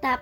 Tập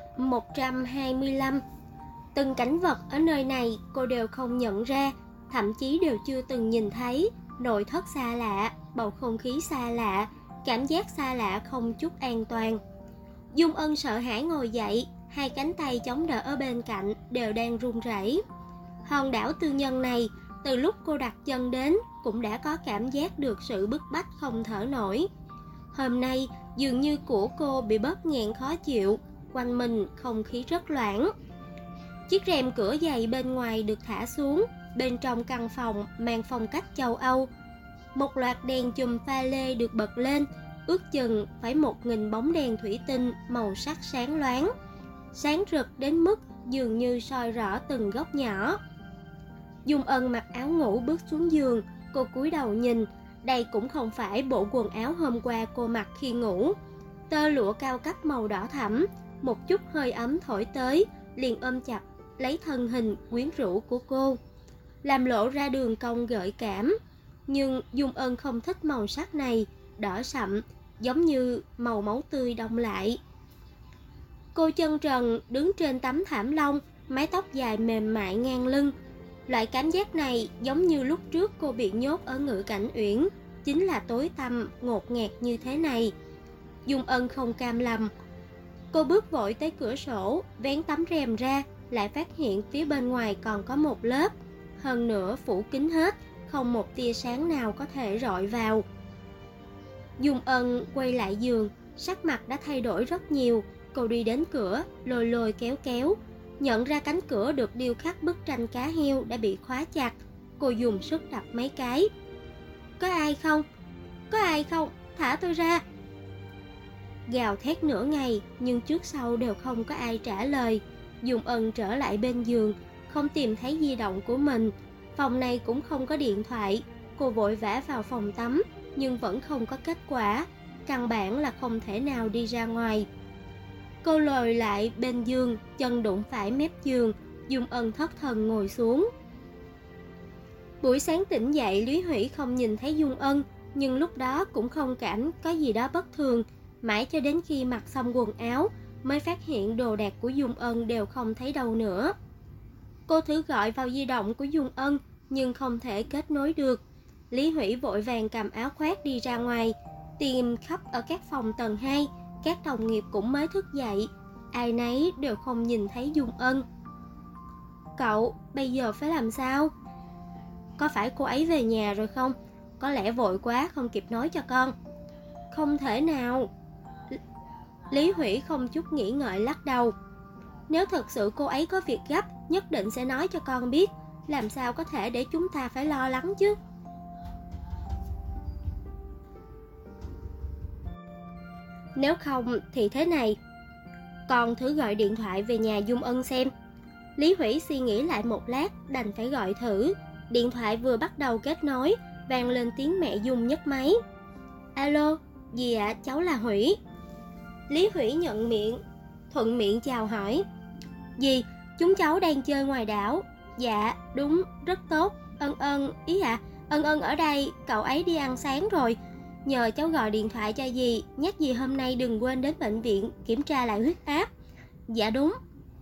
125. Từng cảnh vật ở nơi này cô đều không nhận ra, thậm chí đều chưa từng nhìn thấy. Nội thất xa lạ, bầu không khí xa lạ, cảm giác xa lạ không chút an toàn. Dung Ân sợ hãi ngồi dậy, hai cánh tay chống đỡ ở bên cạnh đều đang run rẩy. Hòn đảo tư nhân này, từ lúc cô đặt chân đến cũng đã có cảm giác được sự bức bách không thở nổi. Hôm nay dường như của cô bị bóp nghẹn khó chịu, quanh mình không khí rất loãng. Chiếc rèm cửa dày bên ngoài được thả xuống, bên trong căn phòng mang phong cách châu Âu. Một loạt đèn chùm pha lê được bật lên, ước chừng phải 1000 bóng đèn thủy tinh màu sắc sáng loáng, sáng rực đến mức dường như soi rõ từng góc nhỏ. Dung Ân mặc áo ngủ bước xuống giường, cô cúi đầu nhìn, đây cũng không phải bộ quần áo hôm qua cô mặc khi ngủ. Tơ lụa cao cấp màu đỏ thẫm, một chút hơi ấm thổi tới, liền ôm chặt lấy thân hình quyến rũ của cô, làm lộ ra đường cong gợi cảm. Nhưng Dung Ân không thích màu sắc này, đỏ sậm, giống như màu máu tươi đông lại. Cô chân trần đứng trên tấm thảm lông, mái tóc dài mềm mại ngang lưng. Loại cảm giác này giống như lúc trước cô bị nhốt ở Ngự Cảnh Uyển, chính là tối tăm, ngột ngạt như thế này. Dung Ân không cam lòng. Cô bước vội tới cửa sổ, vén tấm rèm ra, lại phát hiện phía bên ngoài còn có một lớp, hơn nữa phủ kín hết, không một tia sáng nào có thể rọi vào. Dung Ân quay lại giường, sắc mặt đã thay đổi rất nhiều. Cô đi đến cửa, lôi lôi kéo kéo, nhận ra cánh cửa được điêu khắc bức tranh cá heo đã bị khóa chặt. Cô dùng sức đập mấy cái. Có ai không? Có ai không? Thả tôi ra! Gào thét nửa ngày nhưng trước sau đều không có ai trả lời. Dung Ân trở lại bên giường, không tìm thấy di động của mình. Phòng này cũng không có điện thoại. Cô vội vã vào phòng tắm nhưng vẫn không có kết quả, căn bản là không thể nào đi ra ngoài. Cô lồi lại bên giường, chân đụng phải mép giường. Dung Ân thất thần ngồi xuống. Buổi sáng tỉnh dậy, Lý Hủy không nhìn thấy Dung Ân, nhưng lúc đó cũng không cảm có gì đó bất thường. Mãi cho đến khi mặc xong quần áo mới phát hiện đồ đạc của Dung Ân đều không thấy đâu nữa. Cô thử gọi vào di động của Dung Ân nhưng không thể kết nối được. Lý Hủy vội vàng cầm áo khoác đi ra ngoài, tìm khắp ở các phòng tầng 2. Các đồng nghiệp cũng mới thức dậy, ai nấy đều không nhìn thấy Dung Ân. Cậu bây giờ phải làm sao? Có phải cô ấy về nhà rồi không? Có lẽ vội quá không kịp nói cho con. Không thể nào. Lý Hủy không chút nghĩ ngợi lắc đầu. Nếu thật sự cô ấy có việc gấp, nhất định sẽ nói cho con biết. Làm sao có thể để chúng ta phải lo lắng chứ? Nếu không thì thế này, con thử gọi điện thoại về nhà Dung Ân xem. Lý Hủy suy nghĩ lại một lát, đành phải gọi thử. Điện thoại vừa bắt đầu kết nối, vang lên tiếng mẹ Dung nhấc máy. Alo, dì ạ, cháu là Hủy. Lý Hủy nhận miệng, thuận miệng chào hỏi. Dì, chúng cháu đang chơi ngoài đảo. Dạ, đúng, rất tốt. Ân Ân ở đây, cậu ấy đi ăn sáng rồi. Nhờ cháu gọi điện thoại cho dì, nhắc dì hôm nay đừng quên đến bệnh viện kiểm tra lại huyết áp. Dạ đúng.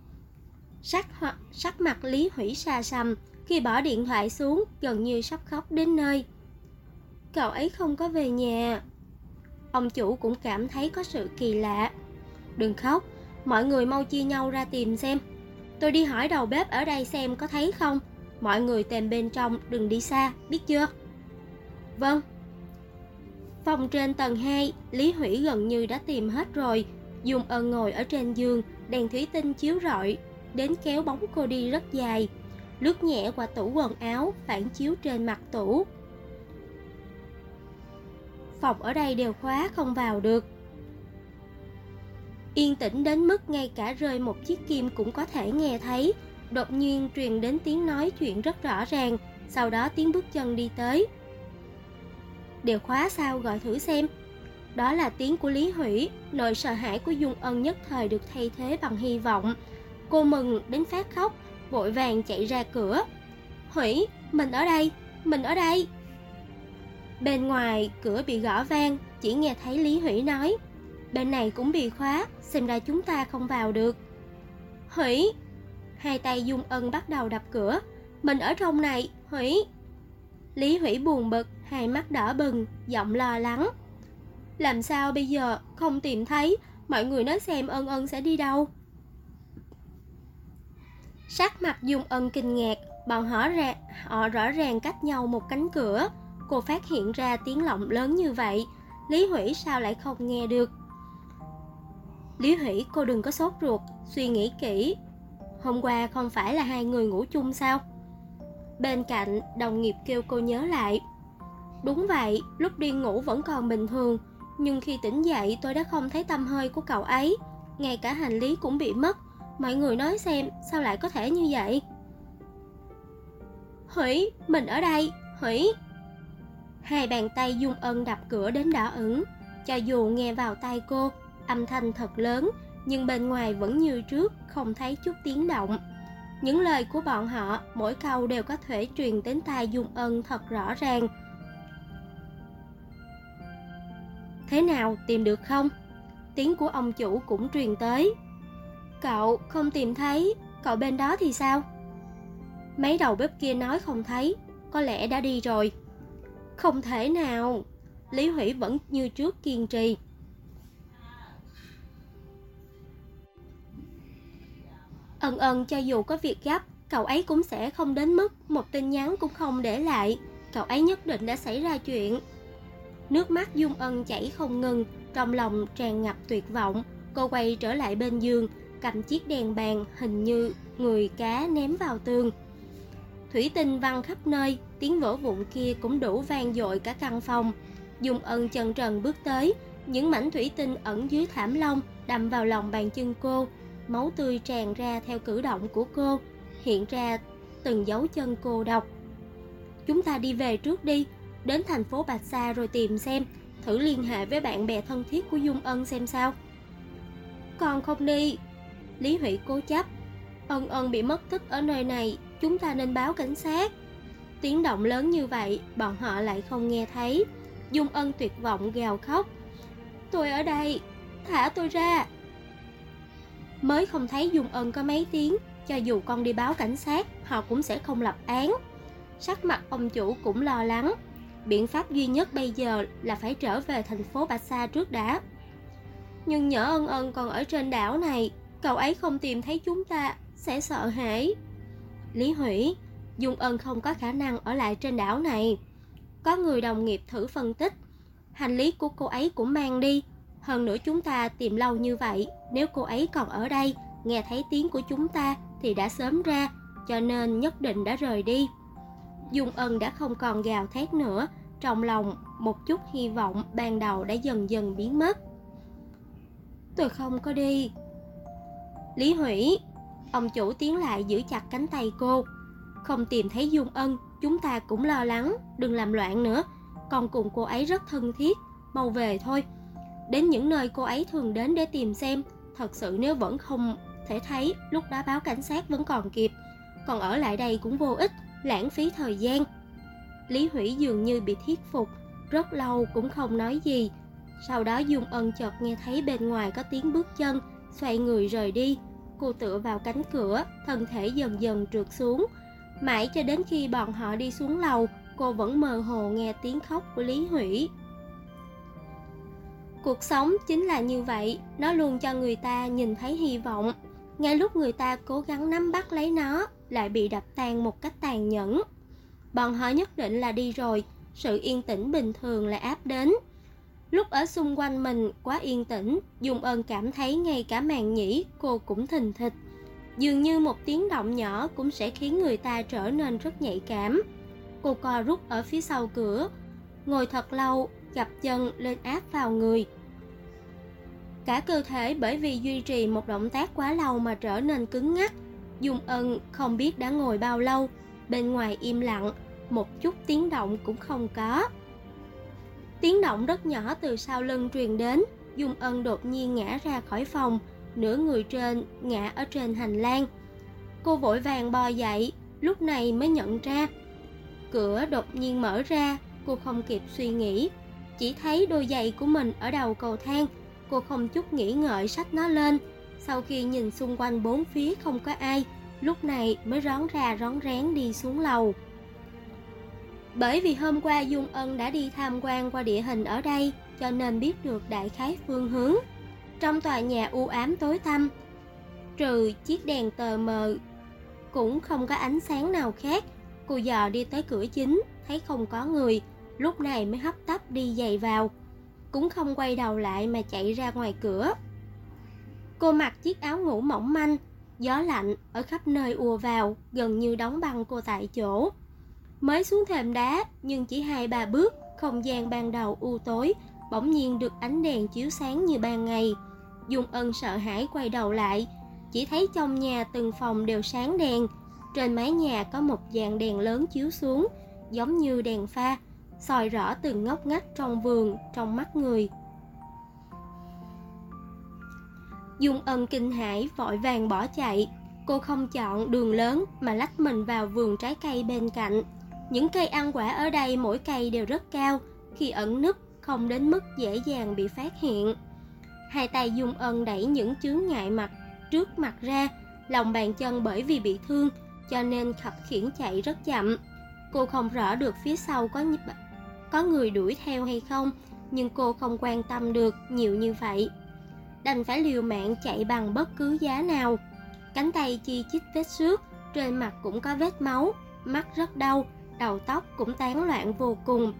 Sắc mặt Lý Hủy xa xăm, khi bỏ điện thoại xuống gần như sắp khóc đến nơi. Cậu ấy không có về nhà. Ông chủ cũng cảm thấy có sự kỳ lạ. Đừng khóc, mọi người mau chia nhau ra tìm xem. Tôi đi hỏi đầu bếp ở đây xem có thấy không. Mọi người tìm bên trong, đừng đi xa, biết chưa? Vâng. Phòng trên tầng 2, Lý Hủy gần như đã tìm hết rồi. Dung Ân ngồi ở trên giường, đèn thủy tinh chiếu rọi đến kéo bóng cô đi rất dài, lướt nhẹ qua tủ quần áo, phản chiếu trên mặt tủ. Phòng ở đây đều khóa, không vào được. Yên tĩnh đến mức ngay cả rơi một chiếc kim cũng có thể nghe thấy. Đột nhiên truyền đến tiếng nói chuyện rất rõ ràng, sau đó tiếng bước chân đi tới. Đều khóa sao, gọi thử xem. Đó là tiếng của Lý Hủy. Nỗi sợ hãi của Dung Ân nhất thời được thay thế bằng hy vọng. Cô mừng đến phát khóc, vội vàng chạy ra cửa. Hủy, mình ở đây, mình ở đây. Bên ngoài cửa bị gõ vang, chỉ nghe thấy Lý Hủy nói. bên này cũng bị khóa, xem ra chúng ta không vào được. Hủy! Hai tay Dung Ân bắt đầu đập cửa. Mình ở trong này, Hủy! Lý Hủy buồn bực, hai mắt đỏ bừng, giọng lo lắng. Làm sao bây giờ, không tìm thấy, mọi người nói xem Ân Ân sẽ đi đâu. Sắc mặt Dung Ân kinh ngạc, bọn họ rõ ràng cách nhau một cánh cửa. Cô phát hiện ra tiếng động lớn như vậy, Lý Hủy sao lại không nghe được. Lý Hủy, cô đừng có sốt ruột, suy nghĩ kỹ. Hôm qua không phải là hai người ngủ chung sao? Bên cạnh, đồng nghiệp kêu cô nhớ lại. Đúng vậy, lúc đi ngủ vẫn còn bình thường, nhưng khi tỉnh dậy tôi đã không thấy tăm hơi của cậu ấy. Ngay cả hành lý cũng bị mất. Mọi người nói xem, sao lại có thể như vậy? Hủy, mình ở đây, Hủy! Hai bàn tay Dung Ân đập cửa đến đỏ ửng. Cho dù nghe vào tai cô, âm thanh thật lớn, nhưng bên ngoài vẫn như trước, không thấy chút tiếng động. Những lời của bọn họ, mỗi câu đều có thể truyền đến tai Dung Ân thật rõ ràng. Thế nào, tìm được không? Tiếng của ông chủ cũng truyền tới. Cậu không tìm thấy, cậu bên đó thì sao? Mấy đầu bếp kia nói không thấy, có lẽ đã đi rồi. Không thể nào, Lý Hủy vẫn như trước kiên trì. Ân Ân cho dù có việc gấp, cậu ấy cũng sẽ không đến mức một tin nhắn cũng không để lại. Cậu ấy nhất định đã xảy ra chuyện. Nước mắt Dung Ân chảy không ngừng, trong lòng tràn ngập tuyệt vọng. Cô quay trở lại bên giường, cầm chiếc đèn bàn hình như người cá ném vào tường. Thủy tinh văng khắp nơi, tiếng vỡ vụn kia cũng đủ vang dội cả căn phòng. Dung Ân chần trần bước tới, những mảnh thủy tinh ẩn dưới thảm lông đâm vào lòng bàn chân cô. Máu tươi tràn ra theo cử động của cô, hiện ra từng dấu chân cô độc. Chúng ta đi về trước đi, đến thành phố Bạch Sa rồi tìm xem, thử liên hệ với bạn bè thân thiết của Dung Ân xem sao. Con không đi, Lý Hủy cố chấp. Ân Ân bị mất tích ở nơi này, chúng ta nên báo cảnh sát. Tiếng động lớn như vậy, bọn họ lại không nghe thấy. Dung Ân tuyệt vọng gào khóc. Tôi ở đây, thả tôi ra. Mới không thấy Dung Ân có mấy tiếng, cho dù con đi báo cảnh sát, họ cũng sẽ không lập án. Sắc mặt ông chủ cũng lo lắng. Biện pháp duy nhất bây giờ là phải trở về thành phố Bạch Sa trước đã. Nhưng nhỡ Ân Ân còn ở trên đảo này, cậu ấy không tìm thấy chúng ta, sẽ sợ hãi. Lý Hủy, Dung Ân không có khả năng ở lại trên đảo này. Có người đồng nghiệp thử phân tích, hành lý của cô ấy cũng mang đi. Hơn nữa chúng ta tìm lâu như vậy, nếu cô ấy còn ở đây, nghe thấy tiếng của chúng ta thì đã sớm ra, cho nên nhất định đã rời đi. Dung Ân đã không còn gào thét nữa, trong lòng một chút hy vọng ban đầu đã dần dần biến mất. Tôi không có đi. Lý Hủy, ông chủ tiến lại giữ chặt cánh tay cô. Không tìm thấy Dung Ân, chúng ta cũng lo lắng, đừng làm loạn nữa. Con cùng cô ấy rất thân thiết, mau về thôi. Đến những nơi cô ấy thường đến để tìm xem. Thật sự nếu vẫn không thể thấy, lúc đó báo cảnh sát vẫn còn kịp. Còn ở lại đây cũng vô ích, lãng phí thời gian. Lý Hủy dường như bị thuyết phục, rất lâu cũng không nói gì. Sau đó Dung Ân chợt nghe thấy bên ngoài có tiếng bước chân, xoay người rời đi. Cô tựa vào cánh cửa, thân thể dần dần trượt xuống. Mãi cho đến khi bọn họ đi xuống lầu, cô vẫn mơ hồ nghe tiếng khóc của Lý Hủy. Cuộc sống chính là như vậy, nó luôn cho người ta nhìn thấy hy vọng. Ngay lúc người ta cố gắng nắm bắt lấy nó, lại bị đập tan một cách tàn nhẫn. Bọn họ nhất định là đi rồi, sự yên tĩnh bình thường lại áp đến. Lúc ở xung quanh mình quá yên tĩnh, Dung Ân cảm thấy ngay cả màng nhĩ cô cũng thình thịch. Dường như một tiếng động nhỏ cũng sẽ khiến người ta trở nên rất nhạy cảm. Cô co rút ở phía sau cửa, ngồi thật lâu, gập chân lên áp vào người. Cả cơ thể bởi vì duy trì một động tác quá lâu mà trở nên cứng ngắc. Dung Ân không biết đã ngồi bao lâu, bên ngoài im lặng, một chút tiếng động cũng không có. Tiếng động rất nhỏ từ sau lưng truyền đến, Dung Ân đột nhiên ngã ra khỏi phòng, nửa người trên ngã ở trên hành lang. Cô vội vàng bò dậy, lúc này mới nhận ra. Cửa đột nhiên mở ra, cô không kịp suy nghĩ, chỉ thấy đôi giày của mình ở đầu cầu thang, Cô không chút nghĩ ngợi xách nó lên. Sau khi nhìn xung quanh bốn phía không có ai, lúc này mới rón ra rón rén đi xuống lầu. Bởi vì hôm qua Dung Ân đã đi tham quan qua địa hình ở đây, cho nên biết được đại khái phương hướng. Trong tòa nhà u ám tối tăm, trừ chiếc đèn tờ mờ cũng không có ánh sáng nào khác. Cô dò đi tới cửa chính, thấy không có người, lúc này mới hấp tấp đi giày vào, cũng không quay đầu lại mà chạy ra ngoài cửa. Cô mặc chiếc áo ngủ mỏng manh, gió lạnh ở khắp nơi ùa vào, gần như đóng băng cô tại chỗ. Mới xuống thềm đá, nhưng chỉ 2-3 bước, không gian ban đầu u tối bỗng nhiên được ánh đèn chiếu sáng như ban ngày. Dung Ân sợ hãi quay đầu lại, chỉ thấy trong nhà từng phòng đều sáng đèn. Trên mái nhà có một dàn đèn lớn chiếu xuống, giống như đèn pha, soi rõ từng ngóc ngách trong vườn, trong mắt người. Dung Ân kinh hãi vội vàng bỏ chạy. Cô không chọn đường lớn mà lách mình vào vườn trái cây bên cạnh. Những cây ăn quả ở đây mỗi cây đều rất cao, khi ẩn núp không đến mức dễ dàng bị phát hiện. Hai tay Dung Ân đẩy những chướng ngại mặt trước mặt ra, lòng bàn chân bởi vì bị thương cho nên khập khiễng chạy rất chậm. Cô không rõ được phía sau có người đuổi theo hay không, nhưng cô không quan tâm được nhiều như vậy, đành phải liều mạng chạy bằng bất cứ giá nào. Cánh tay chi chít vết xước, trên mặt cũng có vết máu, mắt rất đau, đầu tóc cũng tán loạn vô cùng.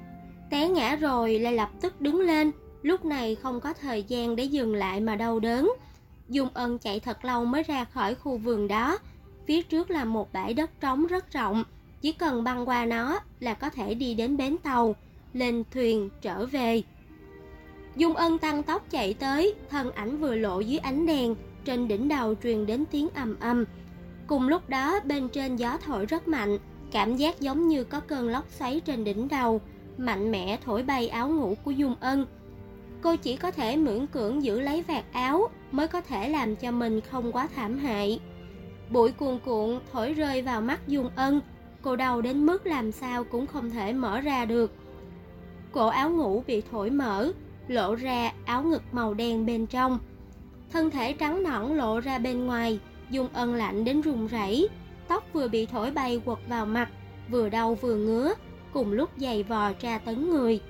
Té ngã rồi lại lập tức đứng lên, lúc này không có thời gian để dừng lại mà đau đớn. Dung Ân chạy thật lâu mới ra khỏi khu vườn đó. Phía trước là một bãi đất trống rất rộng, chỉ cần băng qua nó là có thể đi đến bến tàu, lên thuyền trở về. Dung Ân tăng tốc chạy tới, thân ảnh vừa lộ dưới ánh đèn, trên đỉnh đầu truyền đến tiếng ầm ầm. Cùng lúc đó bên trên gió thổi rất mạnh, cảm giác giống như có cơn lốc xoáy trên đỉnh đầu, mạnh mẽ thổi bay áo ngủ của Dung Ân. Cô chỉ có thể miễn cưỡng giữ lấy vạt áo mới có thể làm cho mình không quá thảm hại. Bụi cuồn cuộn thổi rơi vào mắt Dung Ân, cô đau đến mức làm sao cũng không thể mở ra được. Cổ áo ngủ bị thổi mở, lộ ra áo ngực màu đen bên trong. Thân thể trắng nõn lộ ra bên ngoài, Dung Ân lạnh đến run rẩy, tóc vừa bị thổi bay quật vào mặt, vừa đau vừa ngứa, cùng lúc giày vò tra tấn người.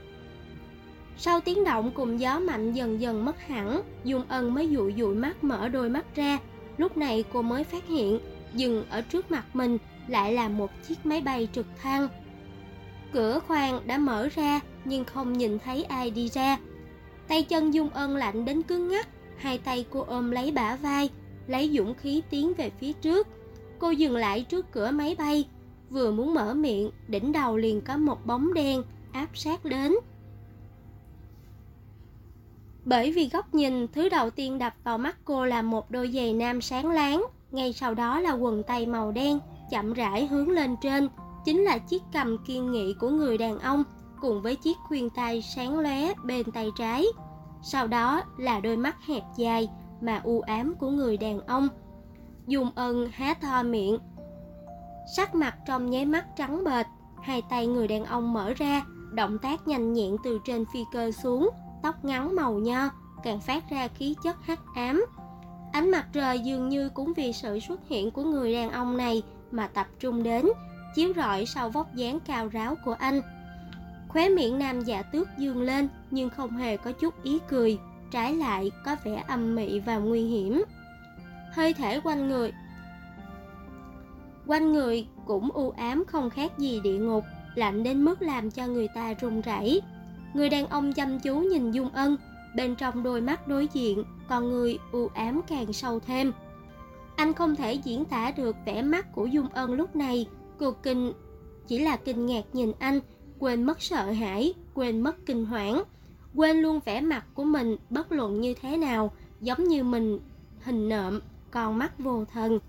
Sau tiếng động cùng gió mạnh dần dần mất hẳn, Dung Ân mới dụi dụi mắt mở đôi mắt ra. Lúc này cô mới phát hiện, dừng ở trước mặt mình lại là một chiếc máy bay trực thăng. Cửa khoang đã mở ra nhưng không nhìn thấy ai đi ra. Tay chân Dung Ân lạnh đến cứng ngắc, hai tay cô ôm lấy bả vai, lấy dũng khí tiến về phía trước. Cô dừng lại trước cửa máy bay, vừa muốn mở miệng, đỉnh đầu liền có một bóng đen áp sát đến. Bởi vì góc nhìn, thứ đầu tiên đập vào mắt cô là một đôi giày nam sáng láng, ngay sau đó là quần tây màu đen, chậm rãi hướng lên trên, chính là chiếc cằm kiên nghị của người đàn ông, cùng với chiếc khuyên tai sáng lóe bên tay trái. Sau đó là đôi mắt hẹp dài mà u ám của người đàn ông. Dung Ân há to miệng, sắc mặt trong nháy mắt trắng bệch. Hai tay người đàn ông mở ra, động tác nhanh nhẹn từ trên phi cơ xuống, tóc ngắn màu nho càng phát ra khí chất hắc ám. Ánh mặt trời dường như cũng vì sự xuất hiện của người đàn ông này mà tập trung đến, chiếu rọi sau vóc dáng cao ráo của anh. Khóe miệng nam dạ tước dương lên nhưng không hề có chút ý cười, trái lại có vẻ âm mị và nguy hiểm. Hơi thể quanh người cũng u ám không khác gì địa ngục, lạnh đến mức làm cho người ta run rẩy. Người đàn ông chăm chú nhìn Dung Ân, bên trong đôi mắt đối diện, con người u ám càng sâu thêm. Anh không thể diễn tả được vẻ mắt của Dung Ân lúc này, cô chỉ là kinh ngạc nhìn anh, quên mất sợ hãi, quên mất kinh hoảng, quên luôn vẻ mặt của mình bất luận như thế nào, giống như mình hình nộm, con mắt vô thần.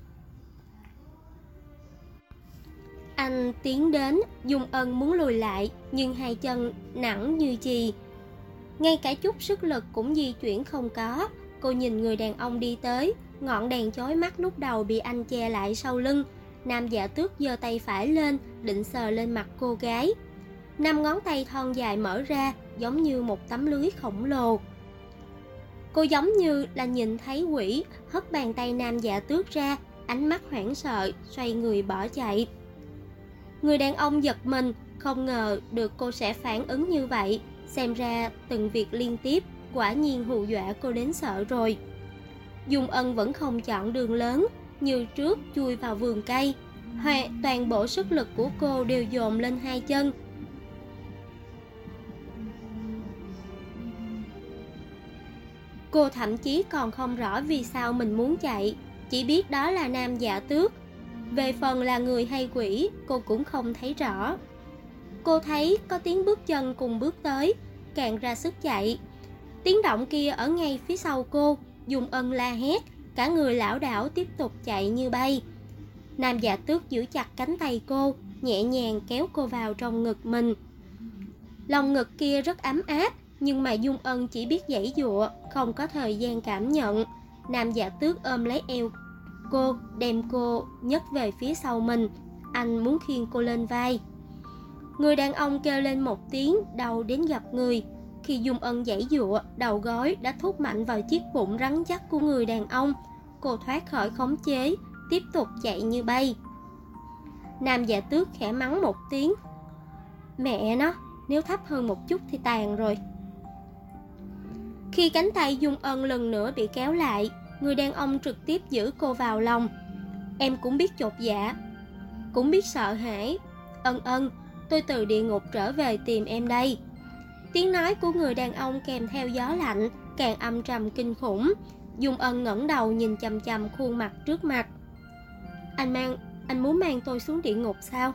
Anh tiến đến, Dung Ân muốn lùi lại, nhưng hai chân nặng như chì, ngay cả chút sức lực cũng di chuyển không có. Cô nhìn người đàn ông đi tới, ngọn đèn chói mắt lúc đầu bị anh che lại sau lưng. Nam dạ tước giơ tay phải lên, định sờ lên mặt cô gái. 5 ngón tay thon dài mở ra, giống như một tấm lưới khổng lồ. Cô giống như là nhìn thấy quỷ, hất bàn tay Nam Dạ Tước ra, ánh mắt hoảng sợ, xoay người bỏ chạy. Người đàn ông giật mình, không ngờ được cô sẽ phản ứng như vậy. Xem ra từng việc liên tiếp quả nhiên hù dọa cô đến sợ rồi. Dung Ân vẫn không chọn đường lớn, như trước chui vào vườn cây. Toàn bộ sức lực của cô đều dồn lên hai chân. Cô thậm chí còn không rõ vì sao mình muốn chạy, chỉ biết đó là Nam Dạ Tước. Về phần là người hay quỷ, cô cũng không thấy rõ. Cô thấy có tiếng bước chân cùng bước tới, càng ra sức chạy. Tiếng động kia ở ngay phía sau cô, Dung Ân la hét, cả người lảo đảo tiếp tục chạy như bay. Nam Dạ Tước giữ chặt cánh tay cô, nhẹ nhàng kéo cô vào trong ngực mình. Lòng ngực kia rất ấm áp, nhưng mà Dung Ân chỉ biết giãy giụa, không có thời gian cảm nhận. Nam Dạ Tước ôm lấy eo cô, đem cô nhấc về phía sau mình. Anh muốn khiêng cô lên vai. Người đàn ông kêu lên một tiếng, đau đến gặp người. Khi Dung Ân giãy giụa, đầu gối đã thúc mạnh vào chiếc bụng rắn chắc của người đàn ông. Cô thoát khỏi khống chế, tiếp tục chạy như bay. Nam Dạ Tước khẽ mắng một tiếng. Mẹ nó, nếu thấp hơn một chút thì tàn rồi. Khi cánh tay Dung Ân lần nữa bị kéo lại, người đàn ông trực tiếp giữ cô vào lòng. Em cũng biết chột dạ, cũng biết sợ hãi. Ân, tôi từ địa ngục trở về tìm em đây. Tiếng nói của người đàn ông kèm theo gió lạnh, càng âm trầm kinh khủng. Dung Ân ngẩng đầu nhìn chằm chằm khuôn mặt trước mặt. Anh muốn mang tôi xuống địa ngục sao?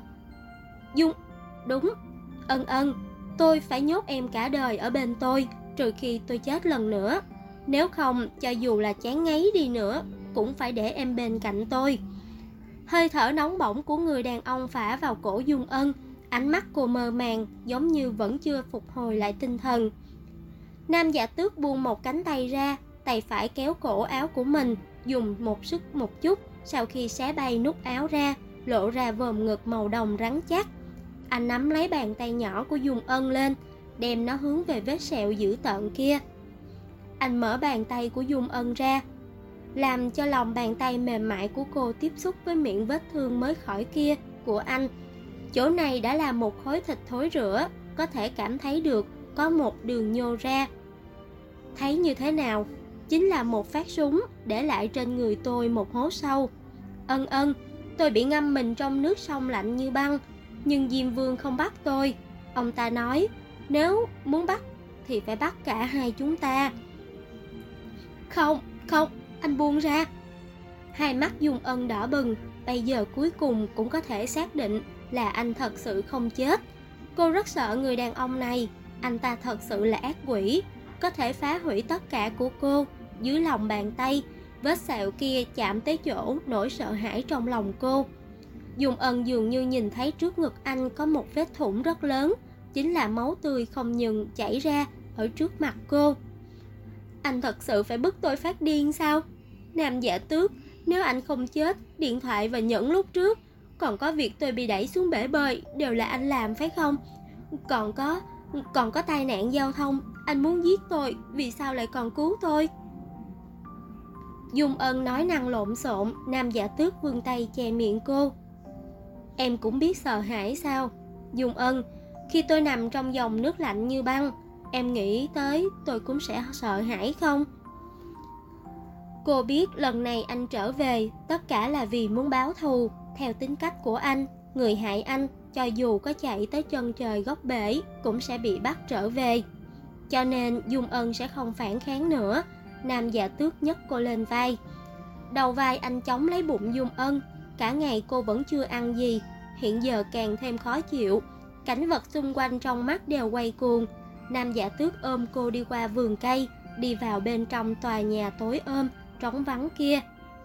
Đúng. Ân, tôi phải nhốt em cả đời ở bên tôi, trừ khi tôi chết lần nữa. Nếu không, cho dù là chán ngấy đi nữa, cũng phải để em bên cạnh tôi. Hơi thở nóng bỏng của người đàn ông phả vào cổ Dung Ân. Ánh mắt cô mơ màng, giống như vẫn chưa phục hồi lại tinh thần. Nam Dạ Tước buông một cánh tay ra, tay phải kéo cổ áo của mình, dùng một sức một chút. Sau khi xé bay nút áo ra, lộ ra vòm ngực màu đồng rắn chắc. Anh nắm lấy bàn tay nhỏ của Dung Ân lên, đem nó hướng về vết sẹo dữ tợn kia. Anh mở bàn tay của Dung Ân ra, làm cho lòng bàn tay mềm mại của cô tiếp xúc với miệng vết thương mới khỏi kia của anh. Chỗ này đã là một khối thịt thối rữa, có thể cảm thấy được có một đường nhô ra. Thấy như thế nào? Chính là một phát súng để lại trên người tôi một hố sâu. Ân, tôi bị ngâm mình trong nước sông lạnh như băng, nhưng Diêm Vương không bắt tôi. Ông ta nói, nếu muốn bắt thì phải bắt cả hai chúng ta. Không, anh buông ra. Hai mắt Dung Ân đỏ bừng, bây giờ cuối cùng cũng có thể xác định là anh thật sự không chết. Cô rất sợ người đàn ông này, anh ta thật sự là ác quỷ, có thể phá hủy tất cả của cô. Dưới lòng bàn tay, vết sẹo kia chạm tới chỗ nỗi sợ hãi trong lòng cô. Dung Ân dường như nhìn thấy trước ngực anh có một vết thủng rất lớn, chính là máu tươi không ngừng chảy ra ở trước mặt cô. Anh thật sự phải bức tôi phát điên sao? Nam Dạ Tước, nếu anh không chết, điện thoại và nhẫn lúc trước, còn có việc tôi bị đẩy xuống bể bơi, đều là anh làm phải không? Còn có tai nạn giao thông, anh muốn giết tôi, vì sao lại còn cứu tôi? Dung Ân nói năng lộn xộn. Nam Dạ Tước vươn tay che miệng cô. Em cũng biết sợ hãi sao? Dung Ân, khi tôi nằm trong dòng nước lạnh như băng, em nghĩ tới tôi cũng sẽ sợ hãi không? Cô biết lần này anh trở về, tất cả là vì muốn báo thù. Theo tính cách của anh, người hại anh, cho dù có chạy tới chân trời góc bể, cũng sẽ bị bắt trở về. Cho nên Dung Ân sẽ không phản kháng nữa. Nam Dạ Tước nhấc cô lên vai. Đầu vai anh chống lấy bụng Dung Ân. Cả ngày cô vẫn chưa ăn gì, hiện giờ càng thêm khó chịu. Cảnh vật xung quanh trong mắt đều quay cuồng. Nam Dạ Tước ôm cô đi qua vườn cây, đi vào bên trong tòa nhà tối ôm, trống vắng kia.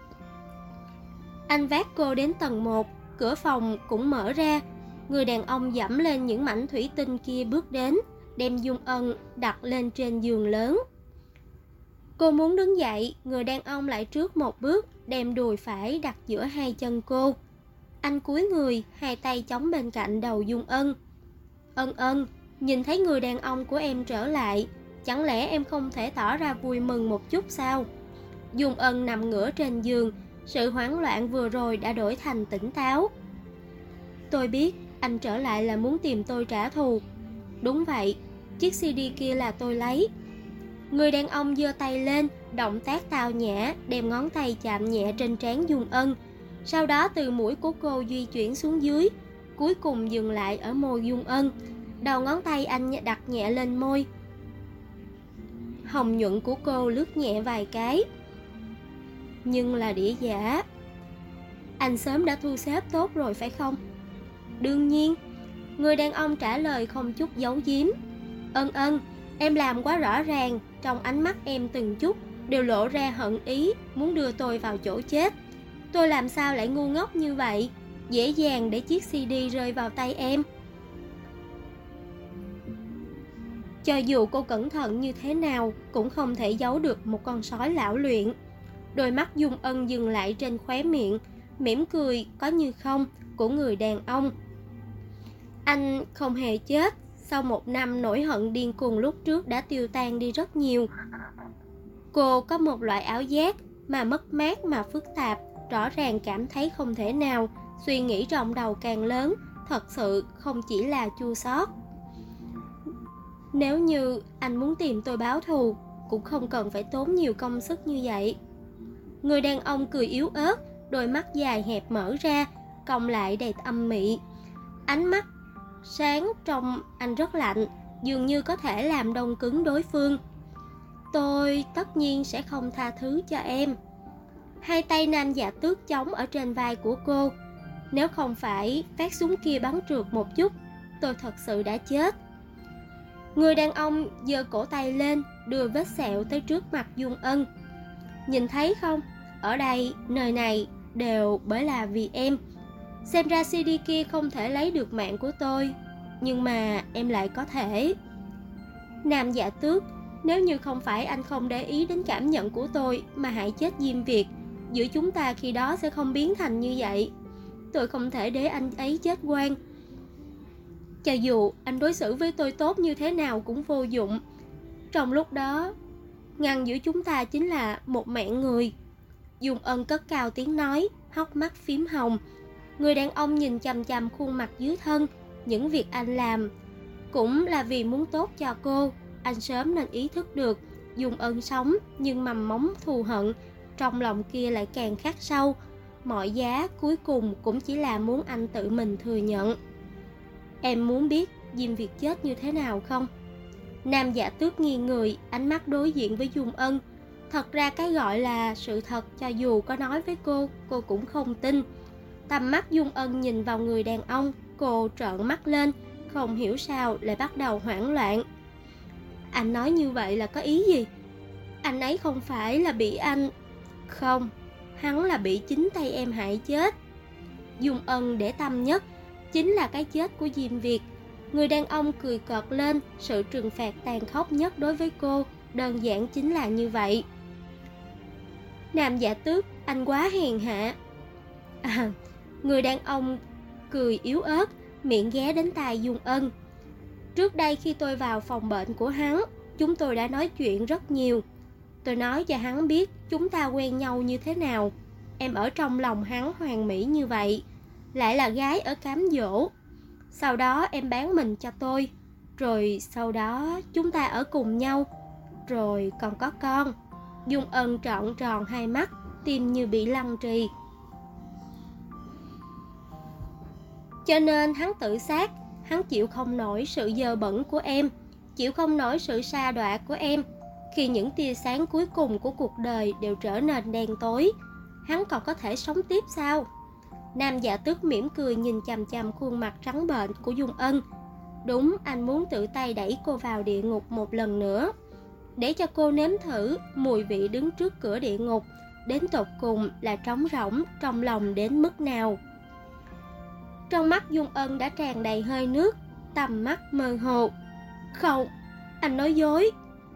Anh vác cô đến tầng 1, cửa phòng cũng mở ra. Người đàn ông dẫm lên những mảnh thủy tinh kia bước đến, đem Dung Ân đặt lên trên giường lớn. Cô muốn đứng dậy, người đàn ông lại trước một bước, đem đùi phải đặt giữa hai chân cô. Anh cúi người, hai tay chống bên cạnh đầu Dung Ân. Ân, nhìn thấy người đàn ông của em trở lại, Chẳng lẽ em không thể tỏ ra vui mừng một chút sao? Dung Ân nằm ngửa trên giường, sự hoảng loạn vừa rồi đã đổi thành tỉnh táo. Tôi biết anh trở lại là muốn tìm tôi trả thù. Đúng vậy, chiếc CD kia là tôi lấy. Người đàn ông giơ tay lên, động tác tao nhã, đem ngón tay chạm nhẹ trên trán Dung Ân. Sau đó từ mũi của cô di chuyển xuống dưới, cuối cùng dừng lại ở môi Dung Ân. Đầu ngón tay anh đặt nhẹ lên môi. Hồng nhuận của cô lướt nhẹ vài cái. Nhưng là đĩa giả. Anh sớm đã thu xếp tốt rồi phải không? Đương nhiên. Người đàn ông trả lời không chút giấu giếm. Ân, em làm quá rõ ràng. Trong ánh mắt em từng chút đều lộ ra hận ý, muốn đưa tôi vào chỗ chết. Tôi làm sao lại ngu ngốc như vậy, dễ dàng để chiếc CD rơi vào tay em. Cho dù cô cẩn thận như thế nào cũng không thể giấu được một con sói lão luyện. Đôi mắt Dung Ân dừng lại trên khóe miệng, mỉm cười có như không của người đàn ông. Anh không hề chết. Sau 1 năm nỗi hận điên cuồng lúc trước đã tiêu tan đi rất nhiều. Cô có một loại ảo giác mà mất mát mà phức tạp, rõ ràng cảm thấy không thể nào. Suy nghĩ trong đầu càng lớn, thật sự không chỉ là chua xót. Nếu như anh muốn tìm tôi báo thù, cũng không cần phải tốn nhiều công sức như vậy. Người đàn ông cười yếu ớt, đôi mắt dài hẹp mở ra, cong lại đầy âm mị. Ánh mắt sáng trong anh rất lạnh, dường như có thể làm đông cứng đối phương. Tôi tất nhiên sẽ không tha thứ cho em. Hai tay nam dạ tước chống ở trên vai của cô. Nếu không phải phát súng kia bắn trượt một chút, tôi thật sự đã chết. Người đàn ông giơ cổ tay lên, đưa vết sẹo tới trước mặt Dung Ân. Nhìn thấy không, ở đây, nơi này đều bởi là vì em. Xem ra CD kia không thể lấy được mạng của tôi, nhưng mà em lại có thể. Nam dạ tước, nếu như không phải anh không để ý đến cảm nhận của tôi mà hại chết Diêm Việt, giữa chúng ta khi đó sẽ không biến thành như vậy. Tôi không thể để anh ấy chết oan. Cho dù anh đối xử với tôi tốt như thế nào cũng vô dụng. Trong lúc đó, ngăn giữa chúng ta chính là một mạng người. Dung Ân cất cao tiếng nói, hốc mắt phím hồng. Người đàn ông nhìn chằm chằm khuôn mặt dưới thân. Những việc anh làm cũng là vì muốn tốt cho cô. Anh sớm nên ý thức được Dung Ân sống nhưng mầm móng thù hận trong lòng kia lại càng khắc sâu. Mọi giá cuối cùng cũng chỉ là muốn anh tự mình thừa nhận. Em muốn biết Diêm Việt chết như thế nào không? Nam dạ tước nghiêng người, ánh mắt đối diện với Dung Ân. Thật ra cái gọi là sự thật, cho dù có nói với cô cũng không tin. Tầm mắt Dung Ân nhìn vào người đàn ông, cô trợn mắt lên, không hiểu sao lại bắt đầu hoảng loạn. Anh nói như vậy là có ý gì? Anh ấy không phải là bị anh... Không, hắn là bị chính tay em hại chết. Dung Ân để tâm nhất chính là cái chết của Diêm Việt. Người đàn ông cười cợt lên, sự trừng phạt tàn khốc nhất đối với cô đơn giản chính là như vậy. Nam dạ tước, anh quá hèn hạ. Người đàn ông cười yếu ớt, miệng ghé đến tai Dung Ân. Trước đây khi tôi vào phòng bệnh của hắn, chúng tôi đã nói chuyện rất nhiều. Tôi nói cho hắn biết chúng ta quen nhau như thế nào. Em ở trong lòng hắn hoàn mỹ như vậy, lại là gái ở cám dỗ. Sau đó em bán mình cho tôi, rồi sau đó chúng ta ở cùng nhau, rồi còn có con. Dung Ân trợn tròn hai mắt, tim như bị lăng trì. Cho nên hắn tự sát. Hắn chịu không nổi sự dơ bẩn của em, chịu không nổi sự sa đọa của em. Khi những tia sáng cuối cùng của cuộc đời đều trở nên đen tối, hắn còn có thể sống tiếp sao? Nam dạ tước mỉm cười nhìn chằm chằm khuôn mặt trắng bệch của Dung Ân. Đúng, anh muốn tự tay đẩy cô vào địa ngục một lần nữa, để cho cô nếm thử mùi vị đứng trước cửa địa ngục đến tột cùng là trống rỗng trong lòng đến mức nào. Trong mắt Dung Ân đã tràn đầy hơi nước, tầm mắt mơ hồ. Không, anh nói dối.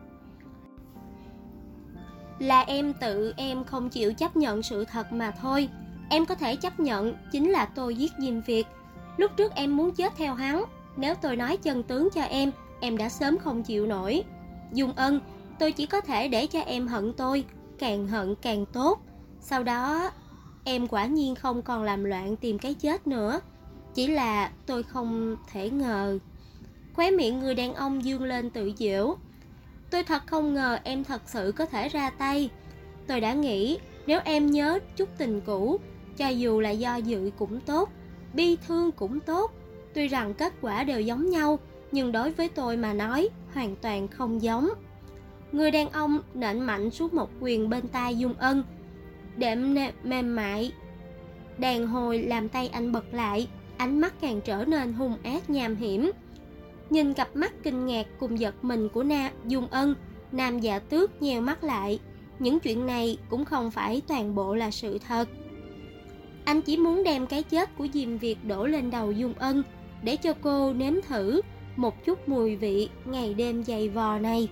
Là em tự em không chịu chấp nhận sự thật mà thôi. Em có thể chấp nhận chính là tôi giết Diêm Việt. Lúc trước em muốn chết theo hắn. Nếu tôi nói chân tướng cho em đã sớm không chịu nổi. Dung Ân, tôi chỉ có thể để cho em hận tôi, càng hận càng tốt. Sau đó, em quả nhiên không còn làm loạn tìm cái chết nữa. Chỉ là tôi không thể ngờ. Khóe miệng người đàn ông dương lên tự giễu. Tôi thật không ngờ em thật sự có thể ra tay. Tôi đã nghĩ nếu em nhớ chút tình cũ, cho dù là do dự cũng tốt, bi thương cũng tốt. Tuy rằng kết quả đều giống nhau, nhưng đối với tôi mà nói, hoàn toàn không giống. Người đàn ông nện mạnh xuống một quyền bên tai Dung Ân. Đệm mềm mại đàn hồi làm tay anh bật lại, ánh mắt càng trở nên hung ác nham hiểm. Nhìn cặp mắt kinh ngạc cùng giật mình của Dung Ân, Nam Dạ Tước nheo mắt lại. Những chuyện này cũng không phải toàn bộ là sự thật. Anh chỉ muốn đem cái chết của Diêm Việt đổ lên đầu Dung Ân, để cho cô nếm thử một chút mùi vị ngày đêm dày vò này.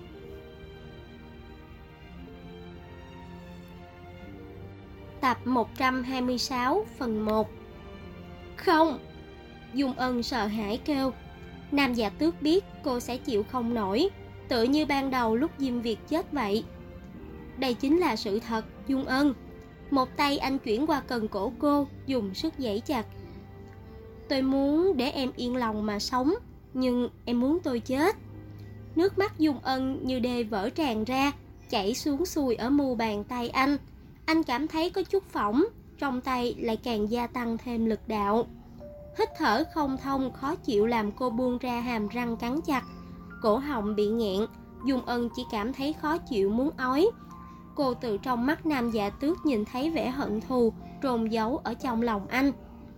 Tập 126 phần 1. Không! Dung Ân sợ hãi kêu. Nam Dạ Tước biết cô sẽ chịu không nổi, tựa như ban đầu lúc Diêm Việt chết vậy. Đây chính là sự thật, Dung Ân. Một tay anh chuyển qua cần cổ cô, dùng sức giãy chặt. Tôi muốn để em yên lòng mà sống, nhưng em muốn tôi chết. Nước mắt Dung Ân như đê vỡ tràn ra, chảy xuống xuôi ở mu bàn tay anh. Anh cảm thấy có chút phỏng, trong tay lại càng gia tăng thêm lực đạo. Hít thở không thông khó chịu làm cô buông ra hàm răng cắn chặt. Cổ họng bị nghẹn, Dung Ân chỉ cảm thấy khó chịu muốn ói. Cô từ trong mắt Nam Dạ Tước nhìn thấy vẻ hận thù trôn giấu ở trong lòng anh.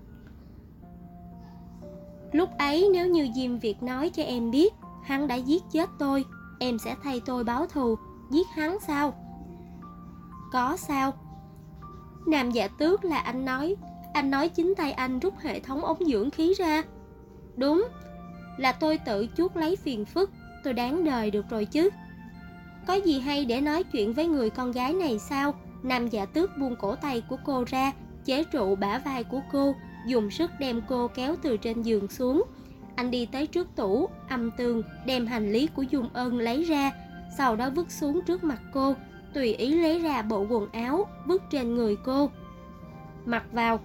Lúc ấy nếu như Diêm Việt nói cho em biết hắn đã giết chết tôi, em sẽ thay tôi báo thù, giết hắn sao? Có sao? Nam Dạ Tước là anh nói chính tay anh rút hệ thống ống dưỡng khí ra. Đúng, là tôi tự chuốc lấy phiền phức, tôi đáng đời được rồi chứ. Có gì hay để nói chuyện với người con gái này sao? Nam Dạ Tước buông cổ tay của cô ra, chế trụ bả vai của cô, dùng sức đem cô kéo từ trên giường xuống. Anh đi tới trước tủ, âm tường, đem hành lý của Dung Ân lấy ra, sau đó vứt xuống trước mặt cô, tùy ý lấy ra bộ quần áo, vứt trên người cô. Mặc vào.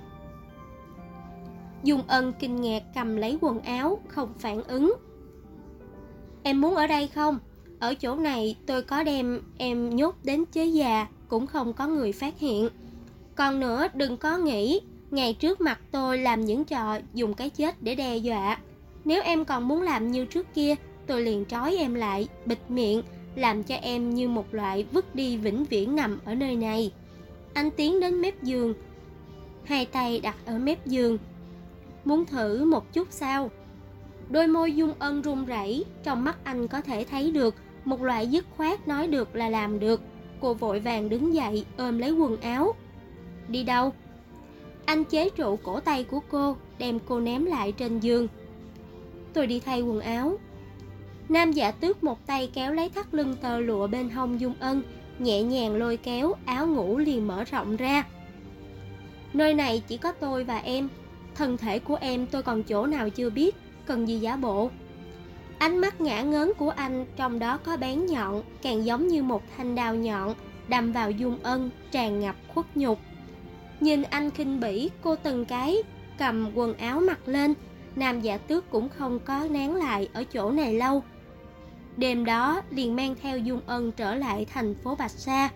Dung Ân kinh ngạc cầm lấy quần áo, không phản ứng. Em muốn ở đây không? Ở chỗ này tôi có đem em nhốt đến chế già, cũng không có người phát hiện. Còn nữa đừng có nghĩ ngày trước mặt tôi làm những trò dùng cái chết để đe dọa. Nếu em còn muốn làm như trước kia, tôi liền trói em lại, bịt miệng, làm cho em như một loại vứt đi vĩnh viễn nằm ở nơi này. Anh tiến đến mép giường, hai tay đặt ở mép giường. Muốn thử một chút sao? Đôi môi Dung Ân run rẩy, trong mắt anh có thể thấy được một loại dứt khoát nói được là làm được. Cô vội vàng đứng dậy ôm lấy quần áo. Đi đâu? Anh chế trụ cổ tay của cô, đem cô ném lại trên giường. Tôi đi thay quần áo. Nam Dạ Tước một tay kéo lấy thắt lưng tơ lụa bên hông Dung Ân, nhẹ nhàng lôi kéo, áo ngủ liền mở rộng ra. Nơi này chỉ có tôi và em, thân thể của em tôi còn chỗ nào chưa biết, cần gì giả bộ. Ánh mắt ngả ngớn của anh trong đó có bén nhọn, càng giống như một thanh đao nhọn đâm vào Dung Ân, tràn ngập khuất nhục. Nhìn anh khinh bỉ, cô từng cái cầm quần áo mặc lên. Nam Dạ Tước cũng không có nán lại ở chỗ này lâu. Đêm đó liền mang theo Dung Ân trở lại thành phố Bạch Sa.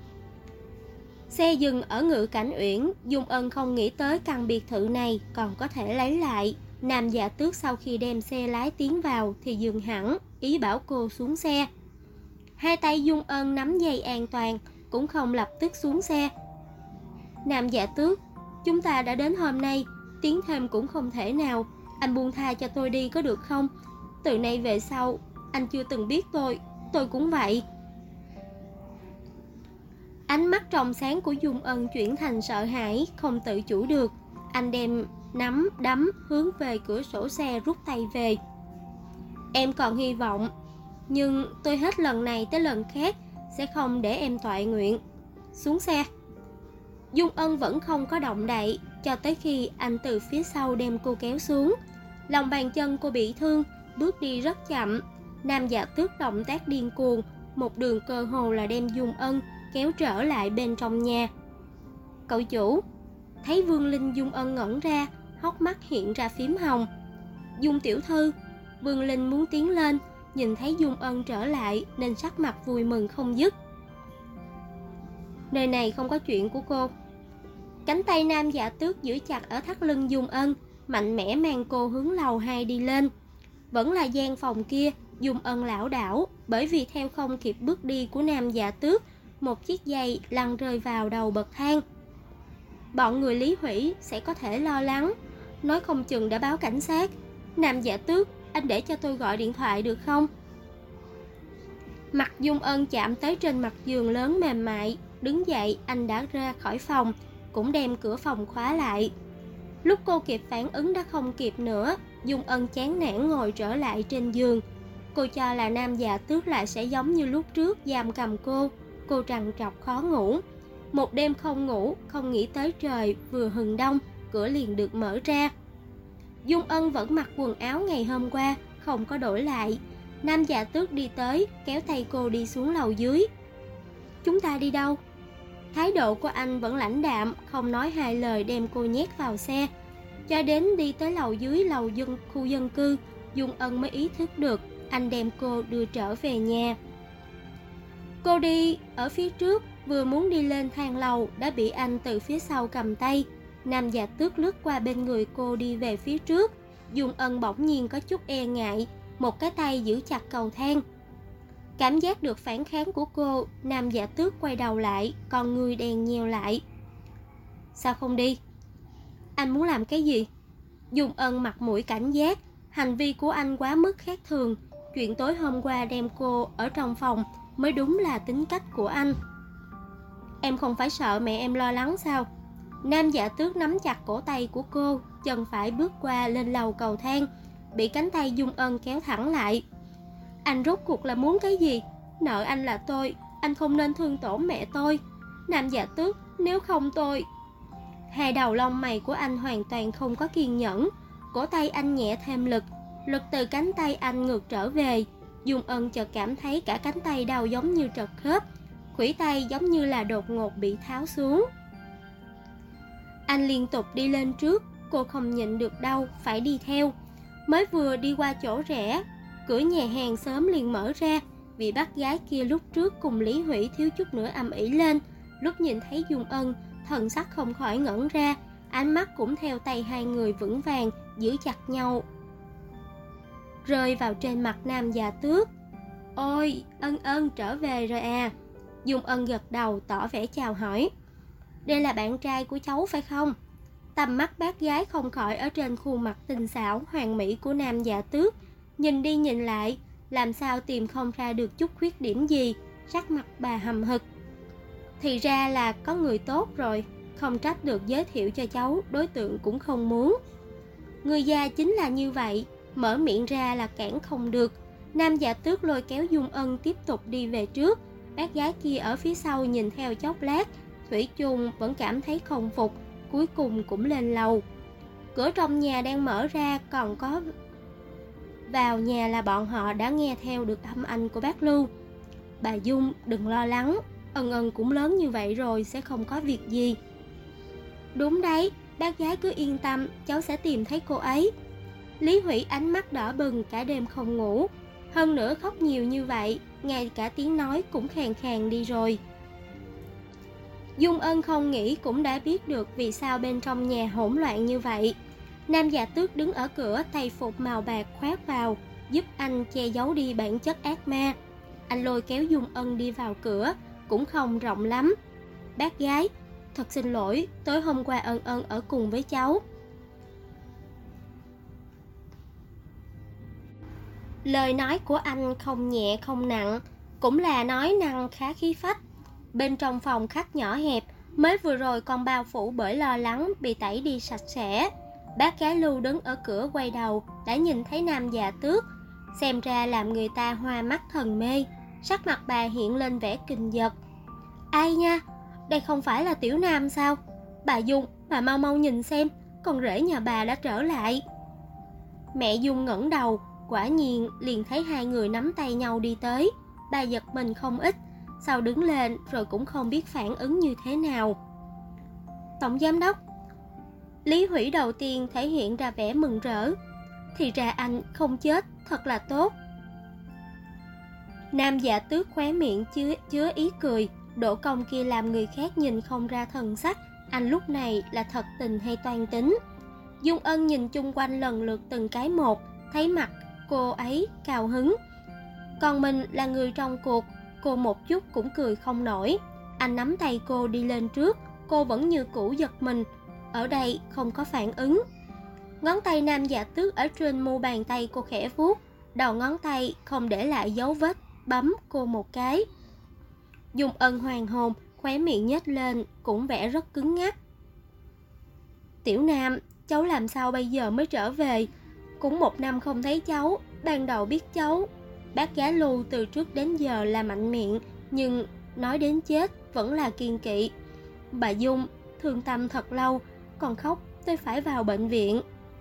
Xe dừng ở Ngự Cảnh Uyển, Dung Ân không nghĩ tới căn biệt thự này còn có thể lấy lại. Nam Dạ Tước sau khi đem xe lái tiến vào thì dừng hẳn, ý bảo cô xuống xe. Hai tay Dung Ân nắm dây an toàn, cũng không lập tức xuống xe. Nam Dạ Tước, chúng ta đã đến hôm nay, tiến thêm cũng không thể nào. Anh buông tha cho tôi đi có được không? Từ nay về sau, anh chưa từng biết tôi cũng vậy. Ánh mắt trong sáng của Dung Ân chuyển thành sợ hãi, không tự chủ được. Anh đem nắm đấm hướng về cửa sổ xe rút tay về. Em còn hy vọng, nhưng tôi hết lần này tới lần khác sẽ không để em toại nguyện. Xuống xe. Dung Ân vẫn không có động đậy cho tới khi anh từ phía sau đem cô kéo xuống. Lòng bàn chân cô bị thương, bước đi rất chậm. Nam Dạ Tước động tác điên cuồng, một đường cơ hồ là đem Dung Ân kéo trở lại bên trong nhà. Cậu chủ, thấy Vương Linh. Dung Ân ngẩn ra, hốc mắt hiện ra phím hồng. Dung tiểu thư. Vương Linh muốn tiến lên, nhìn thấy Dung Ân trở lại nên sắc mặt vui mừng không dứt. Nơi này không có chuyện của cô. Cánh tay Nam Dạ Tước giữ chặt ở thắt lưng Dung Ân, mạnh mẽ mang cô hướng lầu 2 đi lên. Vẫn là gian phòng kia, Dung Ân lảo đảo, bởi vì theo không kịp bước đi của Nam Dạ Tước, một chiếc giày lăn rơi vào đầu bậc thang. Bọn người Lý Hủy sẽ có thể lo lắng, nói không chừng đã báo cảnh sát. Nam Dạ Tước, anh để cho tôi gọi điện thoại được không? Mặt Dung Ân chạm tới trên mặt giường lớn mềm mại, đứng dậy anh đã ra khỏi phòng, cũng đem cửa phòng khóa lại. Lúc cô kịp phản ứng đã không kịp nữa, Dung Ân chán nản ngồi trở lại trên giường. Cô cho là Nam Dạ Tước lại sẽ giống như lúc trước giam cầm cô trằn trọc khó ngủ. Một đêm không ngủ, không nghĩ tới trời vừa hừng đông, cửa liền được mở ra. Dung Ân vẫn mặc quần áo ngày hôm qua, không có đổi lại. Nam Dạ Tước đi tới, kéo tay cô đi xuống lầu dưới. Chúng ta đi đâu? Thái độ của anh vẫn lãnh đạm, không nói hai lời đem cô nhét vào xe. Cho đến đi tới lầu dưới khu dân cư, Dung Ân mới ý thức được anh đem cô đưa trở về nhà. Cô đi ở phía trước, vừa muốn đi lên thang lầu đã bị anh từ phía sau cầm tay. Nam Dạ Tước lướt qua bên người cô đi về phía trước. Dung Ân bỗng nhiên có chút e ngại, một cái tay giữ chặt cầu thang. Cảm giác được phản kháng của cô, Nam Dạ Tước quay đầu lại, con người đèn nheo lại. Sao không đi? Anh muốn làm cái gì? Dung Ân mặt mũi cảnh giác, hành vi của anh quá mức khác thường. Chuyện tối hôm qua đem cô ở trong phòng mới đúng là tính cách của anh. Em không phải sợ mẹ em lo lắng sao? Nam Dạ Tước nắm chặt cổ tay của cô, chân phải bước qua lên lầu cầu thang, bị cánh tay Dung Ân kéo thẳng lại. Anh rốt cuộc là muốn cái gì? Nợ anh là tôi, anh không nên thương tổn mẹ tôi. Nam Dạ Tước, nếu không tôi... Hai đầu lông mày của anh hoàn toàn không có kiên nhẫn. Cổ tay anh nhẹ thêm lực từ cánh tay anh ngược trở về. Dung Ân chợt cảm thấy cả cánh tay đau giống như trật khớp, khuỷu tay giống như là đột ngột bị tháo xuống. Anh liên tục đi lên trước, cô không nhịn được đau, phải đi theo. Mới vừa đi qua chỗ rẽ, cửa nhà hàng sớm liền mở ra. Vị bác gái kia lúc trước cùng Lý Hủy thiếu chút nữa ầm ĩ lên. Lúc nhìn thấy Dung Ân, thần sắc không khỏi ngẩn ra, ánh mắt cũng theo tay hai người vững vàng giữ chặt nhau, rơi vào trên mặt Nam Dạ Tước. Ôi, Ân trở về rồi à? Dung Ân gật đầu tỏ vẻ chào hỏi. Đây là bạn trai của cháu phải không? Tầm mắt bác gái không khỏi ở trên khuôn mặt tinh xảo hoàn mỹ của Nam Dạ Tước, nhìn đi nhìn lại, làm sao tìm không ra được chút khuyết điểm gì. Sắc mặt bà hầm hực. Thì ra là có người tốt rồi, không trách được giới thiệu cho cháu, đối tượng cũng không muốn. Người già chính là như vậy, mở miệng ra là cản không được. Nam Dạ Tước lôi kéo Dung Ân tiếp tục đi về trước. Bác gái kia ở phía sau nhìn theo chốc lát, thủy chung vẫn cảm thấy không phục, cuối cùng cũng lên lầu. Cửa trong nhà đang mở ra, còn có vào nhà là bọn họ đã nghe theo được âm thanh của bác Lưu. Bà Dung đừng lo lắng, Ân cũng lớn như vậy rồi, sẽ không có việc gì. Đúng đấy, bác gái cứ yên tâm, cháu sẽ tìm thấy cô ấy. Lý Hủy ánh mắt đỏ bừng, cả đêm không ngủ. Hơn nữa khóc nhiều như vậy, ngay cả tiếng nói cũng khàn khàn đi rồi. Dung Ân không nghĩ cũng đã biết được vì sao bên trong nhà hỗn loạn như vậy. Nam Dạ Tước đứng ở cửa, tay phục màu bạc khoác vào, giúp anh che giấu đi bản chất ác ma. Anh lôi kéo Dung Ân đi vào cửa, cũng không rộng lắm. Bác gái, thật xin lỗi, tối hôm qua Ân ở cùng với cháu. Lời nói của anh không nhẹ không nặng, cũng là nói năng khá khí phách. Bên trong phòng khách nhỏ hẹp, mới vừa rồi còn bao phủ bởi lo lắng bị tẩy đi sạch sẽ. Bác gái Lưu đứng ở cửa quay đầu, đã nhìn thấy Nam Dạ Tước, xem ra làm người ta hoa mắt thần mê. Sắc mặt bà hiện lên vẻ kinh giật. Ai nha, đây không phải là Tiểu Nam sao? Bà Dung, bà mau nhìn xem, con rể nhà bà đã trở lại. Mẹ Dung ngẩng đầu, quả nhiên liền thấy hai người nắm tay nhau đi tới. Bà giật mình không ít, sau đứng lên rồi cũng không biết phản ứng như thế nào. Tổng giám đốc. Lý Hủy đầu tiên thể hiện ra vẻ mừng rỡ. Thì ra anh không chết, thật là tốt. Nam Dạ Tước khóe miệng chứa ý cười. Đỗ Công kia làm người khác nhìn không ra thần sắc anh lúc này là thật tình hay toan tính. Dung Ân nhìn chung quanh lần lượt từng cái một, thấy mặt cô ấy cao hứng. Còn mình là người trong cuộc, cô một chút cũng cười không nổi. Anh nắm tay cô đi lên trước, cô vẫn như cũ giật mình. Ở đây không có phản ứng. Ngón tay Nam Dạ Tước ở trên mu bàn tay cô khẽ vuốt, đầu ngón tay không để lại dấu vết, bấm cô một cái. Dung Ân hoàn hồn, khóe miệng nhếch lên, cũng vẻ rất cứng ngắc. Tiểu Nam, cháu làm sao bây giờ mới trở về? Cũng 1 năm không thấy cháu, ban đầu biết cháu. Bác gái Lưu từ trước đến giờ là mạnh miệng, nhưng nói đến chết vẫn là kiên kỵ. Bà Dung, thương tâm thật lâu, còn khóc tôi phải vào bệnh viện.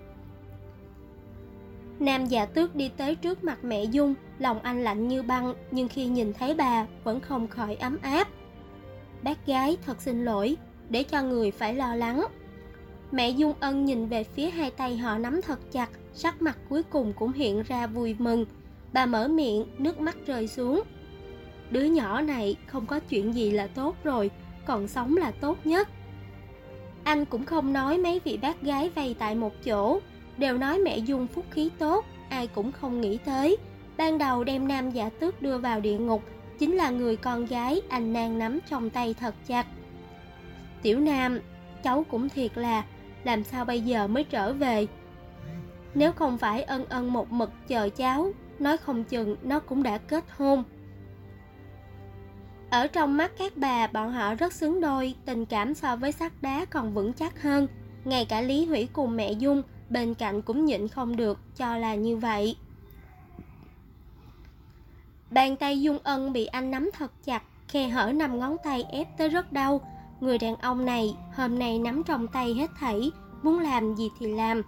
Nam Dạ Tước đi tới trước mặt mẹ Dung, lòng anh lạnh như băng, nhưng khi nhìn thấy bà vẫn không khỏi ấm áp. Bác gái thật xin lỗi, để cho người phải lo lắng. Mẹ Dung Ân nhìn về phía hai tay họ nắm thật chặt, sắc mặt cuối cùng cũng hiện ra vui mừng. Bà mở miệng, nước mắt rơi xuống. Đứa nhỏ này không có chuyện gì là tốt rồi, còn sống là tốt nhất. Anh cũng không nói mấy vị bác gái vây tại một chỗ, đều nói mẹ Dung phúc khí tốt, ai cũng không nghĩ tới. Ban đầu đem Nam Dạ Tước đưa vào địa ngục, chính là người con gái anh đang nắm trong tay thật chặt. Tiểu Nam, cháu cũng thiệt là, làm sao bây giờ mới trở về? Nếu không phải Ân Ân một mực chờ cháu, nói không chừng nó cũng đã kết hôn. Ở trong mắt các bà, bọn họ rất xứng đôi, tình cảm so với sắt đá còn vững chắc hơn. Ngay cả Lý Hủy cùng mẹ Dung bên cạnh cũng nhịn không được cho là như vậy. Bàn tay Dung Ân bị anh nắm thật chặt, khe hở 5 ngón tay ép tới rất đau. Người đàn ông này hôm nay nắm trong tay hết thảy, muốn làm gì thì làm.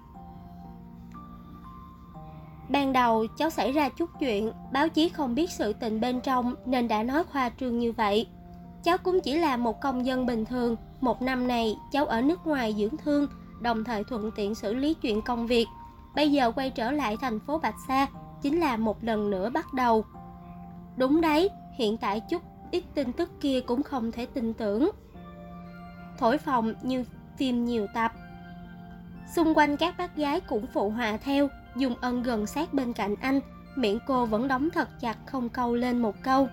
Ban đầu cháu xảy ra chút chuyện, báo chí không biết sự tình bên trong nên đã nói khoa trương như vậy. Cháu cũng chỉ là một công dân bình thường, 1 năm này cháu ở nước ngoài dưỡng thương, đồng thời thuận tiện xử lý chuyện công việc. Bây giờ quay trở lại thành phố Bạch Sa, chính là một lần nữa bắt đầu. Đúng đấy, hiện tại chút ít tin tức kia cũng không thể tin tưởng. Thổi phồng như phim nhiều tập. Xung quanh các bác gái cũng phụ họa theo. Dung Ân gần sát bên cạnh anh, miệng cô vẫn đóng thật chặt, không câu lên một câu.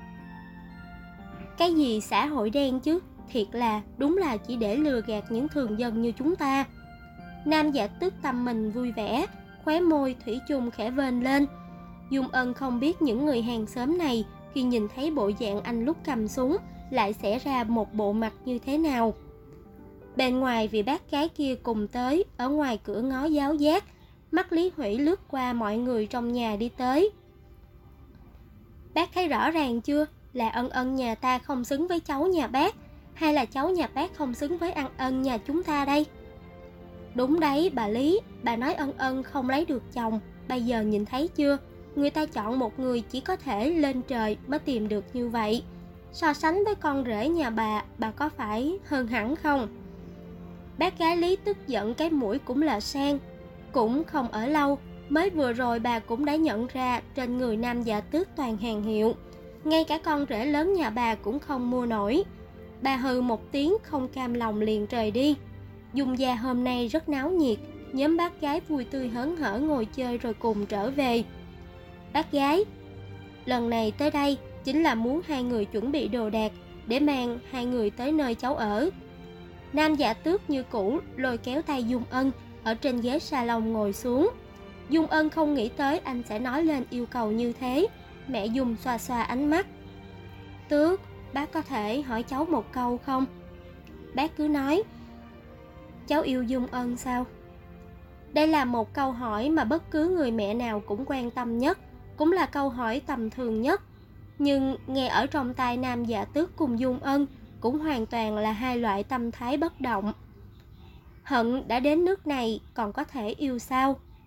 Cái gì xã hội đen chứ, thiệt là đúng là chỉ để lừa gạt những thường dân như chúng ta. Nam Dạ Tước tâm mình vui vẻ, khóe môi thủy chung khẽ vênh lên. Dung Ân không biết những người hàng xóm này khi nhìn thấy bộ dạng anh lúc cầm súng lại sẽ ra một bộ mặt như thế nào. Bên ngoài vì bác gái kia cùng tới, ở ngoài cửa ngó giáo giác, mắt Lý Hủy lướt qua mọi người trong nhà đi tới. Bác thấy rõ ràng chưa, là Ân Ân nhà ta không xứng với cháu nhà bác, hay là cháu nhà bác không xứng với Ân Ân nhà chúng ta đây? Đúng đấy bà Lý, bà nói Ân Ân không lấy được chồng, bây giờ nhìn thấy chưa, người ta chọn một người chỉ có thể lên trời mới tìm được như vậy. So sánh với con rể nhà bà có phải hơn hẳn không? Bác gái Lý tức giận cái mũi cũng là sang. Cũng không ở lâu, mới vừa rồi bà cũng đã nhận ra trên người Nam Dạ Tước toàn hàng hiệu. Ngay cả con rể lớn nhà bà cũng không mua nổi. Bà hừ một tiếng không cam lòng liền rời đi. Dung gia hôm nay rất náo nhiệt, nhóm bác gái vui tươi hớn hở ngồi chơi rồi cùng trở về. Bác gái, lần này tới đây chính là muốn hai người chuẩn bị đồ đạc để mang hai người tới nơi cháu ở. Nam Dạ Tước như cũ lôi kéo tay Dung Ân ở trên ghế salon ngồi xuống. Dung Ân không nghĩ tới anh sẽ nói lên yêu cầu như thế. Mẹ Dung xoa xoa ánh mắt. Tước, bác có thể hỏi cháu một câu không? Bác cứ nói. Cháu yêu Dung Ân sao? Đây là một câu hỏi mà bất cứ người mẹ nào cũng quan tâm nhất, cũng là câu hỏi tầm thường nhất. Nhưng nghe ở trong tai Nam Dạ Tước cùng Dung Ân cũng hoàn toàn là hai loại tâm thái bất động. Hận đã đến nước này còn có thể yêu sao?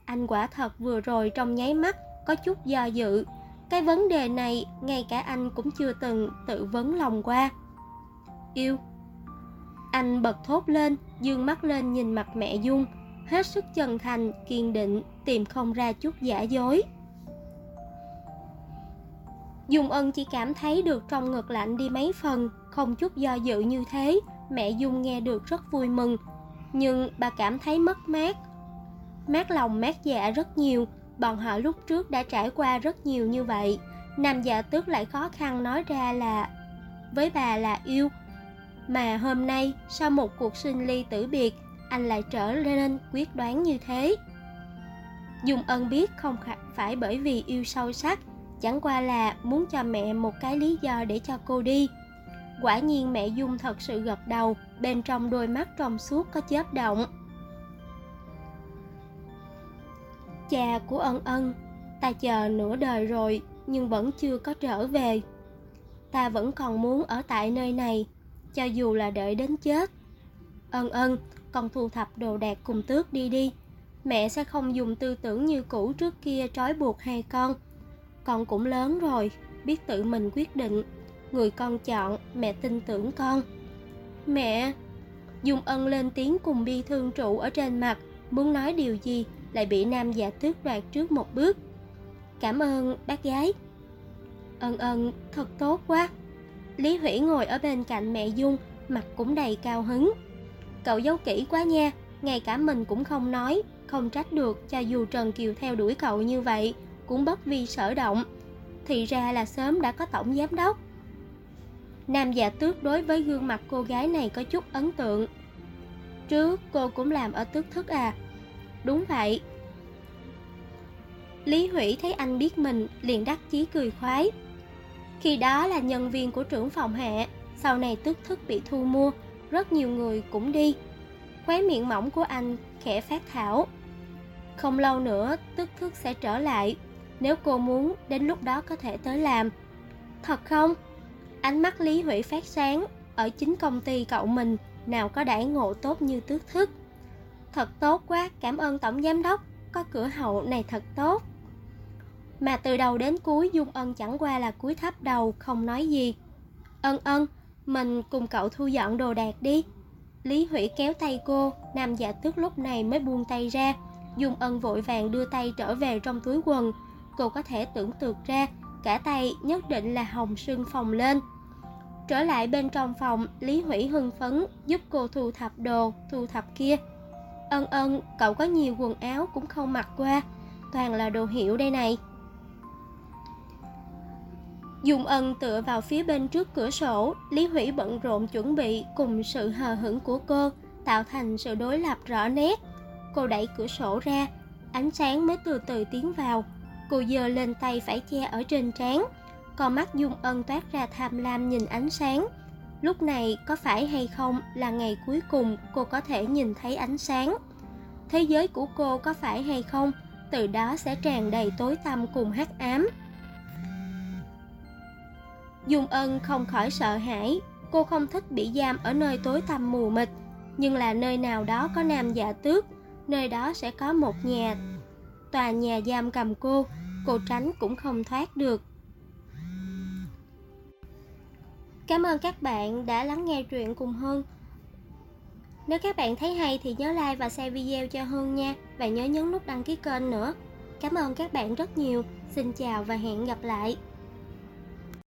anh quả thật vừa rồi trong nháy mắt có chút do dự. Cái vấn đề này ngay cả anh cũng chưa từng tự vấn lòng qua. Yêu. Anh bật thốt lên, dương mắt lên nhìn mặt mẹ Dung, hết sức chân thành, kiên định, tìm không ra chút giả dối. Dung Ân chỉ cảm thấy được trong ngực lạnh đi mấy phần, không chút do dự như thế, mẹ Dung nghe được rất vui mừng. Nhưng bà cảm thấy mất mát. Mát lòng mát dạ rất nhiều, bọn họ lúc trước đã trải qua rất nhiều như vậy. Nam Dạ Tước lại khó khăn nói ra là với bà là yêu. Mà hôm nay, sau một cuộc sinh ly tử biệt, anh lại trở nên quyết đoán như thế. Dung Ân biết không phải bởi vì yêu sâu sắc, chẳng qua là muốn cho mẹ một cái lý do để cho cô đi. Quả nhiên mẹ Dung thật sự gật đầu, bên trong đôi mắt trong suốt có chớp động. Cha của Ân Ân, ta chờ nửa đời rồi nhưng vẫn chưa có trở về. Ta vẫn còn muốn ở tại nơi này, cho dù là đợi đến chết. Ân Ân, con thu thập đồ đạc cùng Tước đi đi. Mẹ sẽ không dùng tư tưởng như cũ trước kia trói buộc hai con. Con cũng lớn rồi, biết tự mình quyết định. Người con chọn, mẹ tin tưởng con. Mẹ. Dung Ân lên tiếng cùng bi thương trụ ở trên mặt, muốn nói điều gì lại bị Nam Dạ Tước đoạt trước một bước. Cảm ơn bác gái. Ân Ân, thật tốt quá. Lý Hủy ngồi ở bên cạnh mẹ Dung, mặt cũng đầy cao hứng. Cậu giấu kỹ quá nha, ngay cả mình cũng không nói. Không trách được, cho dù Trần Kiều theo đuổi cậu như vậy cũng bất vi sở động. Thì ra là sớm đã có tổng giám đốc. Nam Dạ Tước đối với gương mặt cô gái này có chút ấn tượng. Trước cô cũng làm ở Tước Thức à? Đúng vậy. Lý Hủy thấy anh biết mình liền đắc chí cười khoái. Khi đó là nhân viên của trưởng phòng Hạ, sau này Tước Thức bị thu mua, rất nhiều người cũng đi. Khóe miệng mỏng của anh khẽ phát thảo. Không lâu nữa Tước Thức sẽ trở lại, nếu cô muốn đến lúc đó có thể tới làm. Thật không? Ánh mắt Lý Hủy phát sáng, ở chính công ty cậu mình nào có đãi ngộ tốt như Tước Thức. Thật tốt quá, cảm ơn tổng giám đốc, có cửa hậu này thật tốt. Mà từ đầu đến cuối Dung Ân chẳng qua là cúi thấp đầu không nói gì. Ân Ân, mình cùng cậu thu dọn đồ đạc đi. Lý Hủy kéo tay cô, Nam Dạ Tước lúc này mới buông tay ra. Dung Ân vội vàng đưa tay trở về trong túi quần. Cô có thể tưởng tượng ra, cả tay nhất định là hồng sưng phồng lên. Trở lại bên trong phòng, Lý Hủy hưng phấn giúp cô thu thập đồ, thu thập kia. Ân Ân, cậu có nhiều quần áo cũng không mặc qua, toàn là đồ hiệu đây này. Dung Ân tựa vào phía bên trước cửa sổ, Lý Hủy bận rộn chuẩn bị cùng sự hờ hững của cô tạo thành sự đối lập rõ nét. Cô đẩy cửa sổ ra, ánh sáng mới từ từ tiến vào. Cô giơ lên tay phải che ở trên trán, con mắt Dung Ân toát ra tham lam nhìn ánh sáng. Lúc này có phải hay không là ngày cuối cùng cô có thể nhìn thấy ánh sáng. Thế giới của cô có phải hay không, từ đó sẽ tràn đầy tối tăm cùng hắc ám. Dung Ân không khỏi sợ hãi, cô không thích bị giam ở nơi tối tăm mù mịt, nhưng là nơi nào đó có Nam Dạ Tước, nơi đó sẽ có một tòa nhà giam cầm cô tránh cũng không thoát được. Cảm ơn các bạn đã lắng nghe truyện cùng Hương. Nếu các bạn thấy hay thì nhớ like và share video cho Hương nha, và nhớ nhấn nút đăng ký kênh nữa. Cảm ơn các bạn rất nhiều. Xin chào và hẹn gặp lại.